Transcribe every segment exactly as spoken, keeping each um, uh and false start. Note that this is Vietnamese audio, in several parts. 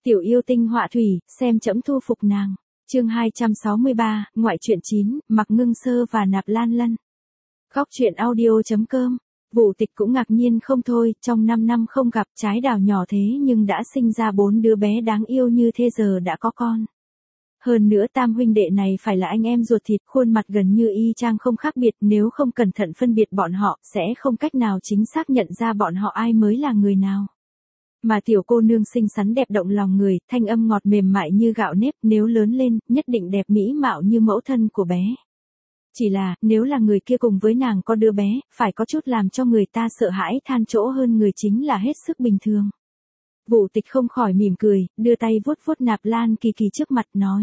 Tiểu yêu tinh họa thủy, xem trẫm thu phục nàng. Chương hai trăm sáu mươi ba, ngoại truyện chín, Mạc Ngưng Sơ và Nạp Lan Lân. Góc truyện audio.com. Vũ Tịch cũng ngạc nhiên không thôi, trong năm năm không gặp, trái đào nhỏ thế nhưng đã sinh ra bốn đứa bé đáng yêu như thế, giờ đã có con. Hơn nữa tam huynh đệ này phải là anh em ruột thịt, khuôn mặt gần như y chang không khác biệt, nếu không cẩn thận phân biệt bọn họ, sẽ không cách nào chính xác nhận ra bọn họ ai mới là người nào. Mà tiểu cô nương xinh xắn đẹp động lòng người, thanh âm ngọt mềm mại như gạo nếp, nếu lớn lên, nhất định đẹp mỹ mạo như mẫu thân của bé. Chỉ là, nếu là người kia cùng với nàng có đứa bé, phải có chút làm cho người ta sợ hãi than chỗ hơn người chính là hết sức bình thường. Vũ Tịch không khỏi mỉm cười, đưa tay vuốt vuốt Nạp Lan Kỳ Kỳ trước mặt nói.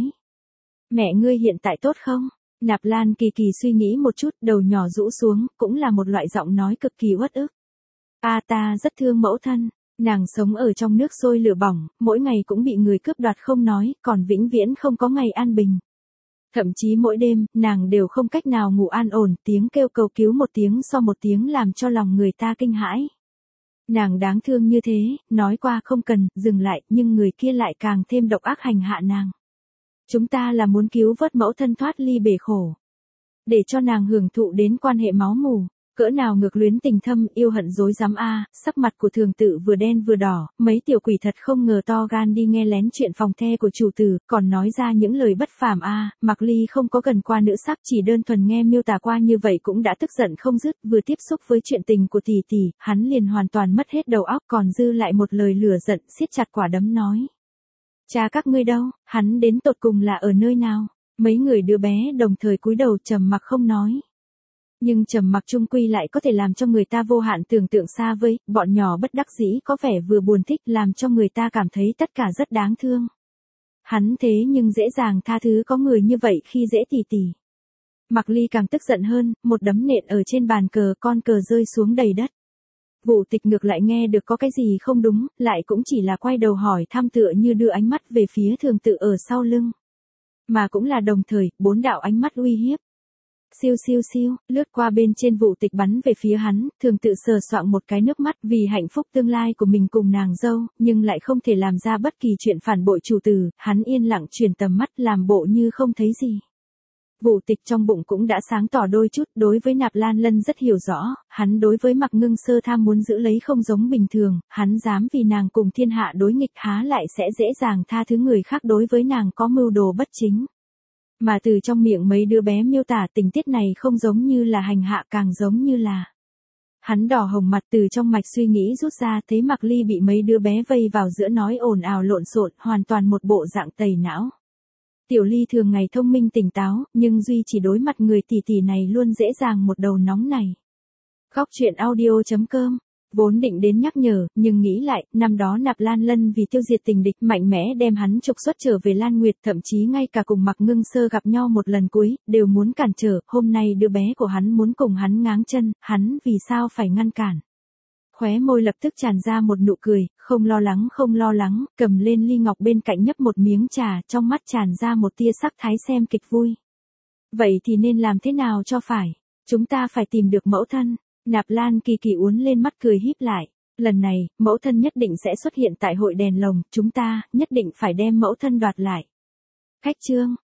Mẹ ngươi hiện tại tốt không? Nạp Lan Kỳ Kỳ suy nghĩ một chút, đầu nhỏ rũ xuống, cũng là một loại giọng nói cực kỳ uất ức. A ta rất thương mẫu thân. Nàng sống ở trong nước sôi lửa bỏng, mỗi ngày cũng bị người cướp đoạt không nói, còn vĩnh viễn không có ngày an bình. Thậm chí mỗi đêm, nàng đều không cách nào ngủ an ổn, tiếng kêu cầu cứu một tiếng so một tiếng làm cho lòng người ta kinh hãi. Nàng đáng thương như thế, nói qua không cần, dừng lại, nhưng người kia lại càng thêm độc ác hành hạ nàng. Chúng ta là muốn cứu vớt mẫu thân thoát ly bể khổ. Để cho nàng hưởng thụ đến quan hệ máu mủ. Cỡ nào ngược luyến tình thâm, yêu hận dối dám a, sắc mặt của thường tự vừa đen vừa đỏ, mấy tiểu quỷ thật không ngờ to gan đi nghe lén chuyện phòng the của chủ tử, còn nói ra những lời bất phàm a. Mạc Ly không có gần qua nữ sắc, chỉ đơn thuần nghe miêu tả qua như vậy cũng đã tức giận không dứt, vừa tiếp xúc với chuyện tình của tỷ tỷ, hắn liền hoàn toàn mất hết đầu óc, còn dư lại một lời lửa giận, siết chặt quả đấm nói. Cha các ngươi đâu, hắn đến tột cùng là ở nơi nào? Mấy người đứa bé đồng thời cúi đầu trầm mặc không nói. Nhưng trầm mặc chung quy lại có thể làm cho người ta vô hạn tưởng tượng xa vời, bọn nhỏ bất đắc dĩ có vẻ vừa buồn thích làm cho người ta cảm thấy tất cả rất đáng thương. Hắn thế nhưng dễ dàng tha thứ có người như vậy khi dễ tỉ tỉ. Mạc Ly càng tức giận hơn, một đấm nện ở trên bàn cờ, con cờ rơi xuống đầy đất. Vũ Tịch ngược lại nghe được có cái gì không đúng, lại cũng chỉ là quay đầu hỏi thăm tựa như đưa ánh mắt về phía thường tự ở sau lưng. Mà cũng là đồng thời, bốn đạo ánh mắt uy hiếp. Siêu siêu siêu, lướt qua bên trên Vũ Tịch bắn về phía hắn, thường tự sờ soạng một cái nước mắt vì hạnh phúc tương lai của mình cùng nàng dâu, nhưng lại không thể làm ra bất kỳ chuyện phản bội chủ tử, hắn yên lặng chuyển tầm mắt làm bộ như không thấy gì. Vũ Tịch trong bụng cũng đã sáng tỏ đôi chút, đối với Nạp Lan Lân rất hiểu rõ, hắn đối với Mạc Ngưng Sơ tham muốn giữ lấy không giống bình thường, hắn dám vì nàng cùng thiên hạ đối nghịch há lại sẽ dễ dàng tha thứ người khác đối với nàng có mưu đồ bất chính. Mà từ trong miệng mấy đứa bé miêu tả tình tiết này không giống như là hành hạ càng giống như là. Hắn đỏ hồng mặt từ trong mạch suy nghĩ rút ra thấy Mạc Ly bị mấy đứa bé vây vào giữa nói ồn ào lộn xộn, hoàn toàn một bộ dạng tẩy não. Tiểu Ly thường ngày thông minh tỉnh táo, nhưng duy chỉ đối mặt người tỷ tỷ này luôn dễ dàng một đầu nóng này. Góc truyện audio.com. Vốn định đến nhắc nhở, nhưng nghĩ lại, năm đó Nạp Lan Lân vì tiêu diệt tình địch mạnh mẽ đem hắn trục xuất trở về Lan Nguyệt, thậm chí ngay cả cùng Mạc Ngưng Sơ gặp nhau một lần cuối, đều muốn cản trở, hôm nay đứa bé của hắn muốn cùng hắn ngáng chân, hắn vì sao phải ngăn cản. Khóe môi lập tức tràn ra một nụ cười, không lo lắng không lo lắng, cầm lên ly ngọc bên cạnh nhấp một miếng trà, trong mắt tràn ra một tia sắc thái xem kịch vui. Vậy thì nên làm thế nào cho phải? Chúng ta phải tìm được mẫu thân. Nạp Lan Kỳ Kỳ uốn lên mắt cười híp lại, lần này, mẫu thân nhất định sẽ xuất hiện tại hội đèn lồng, chúng ta, nhất định phải đem mẫu thân đoạt lại. Khách chương,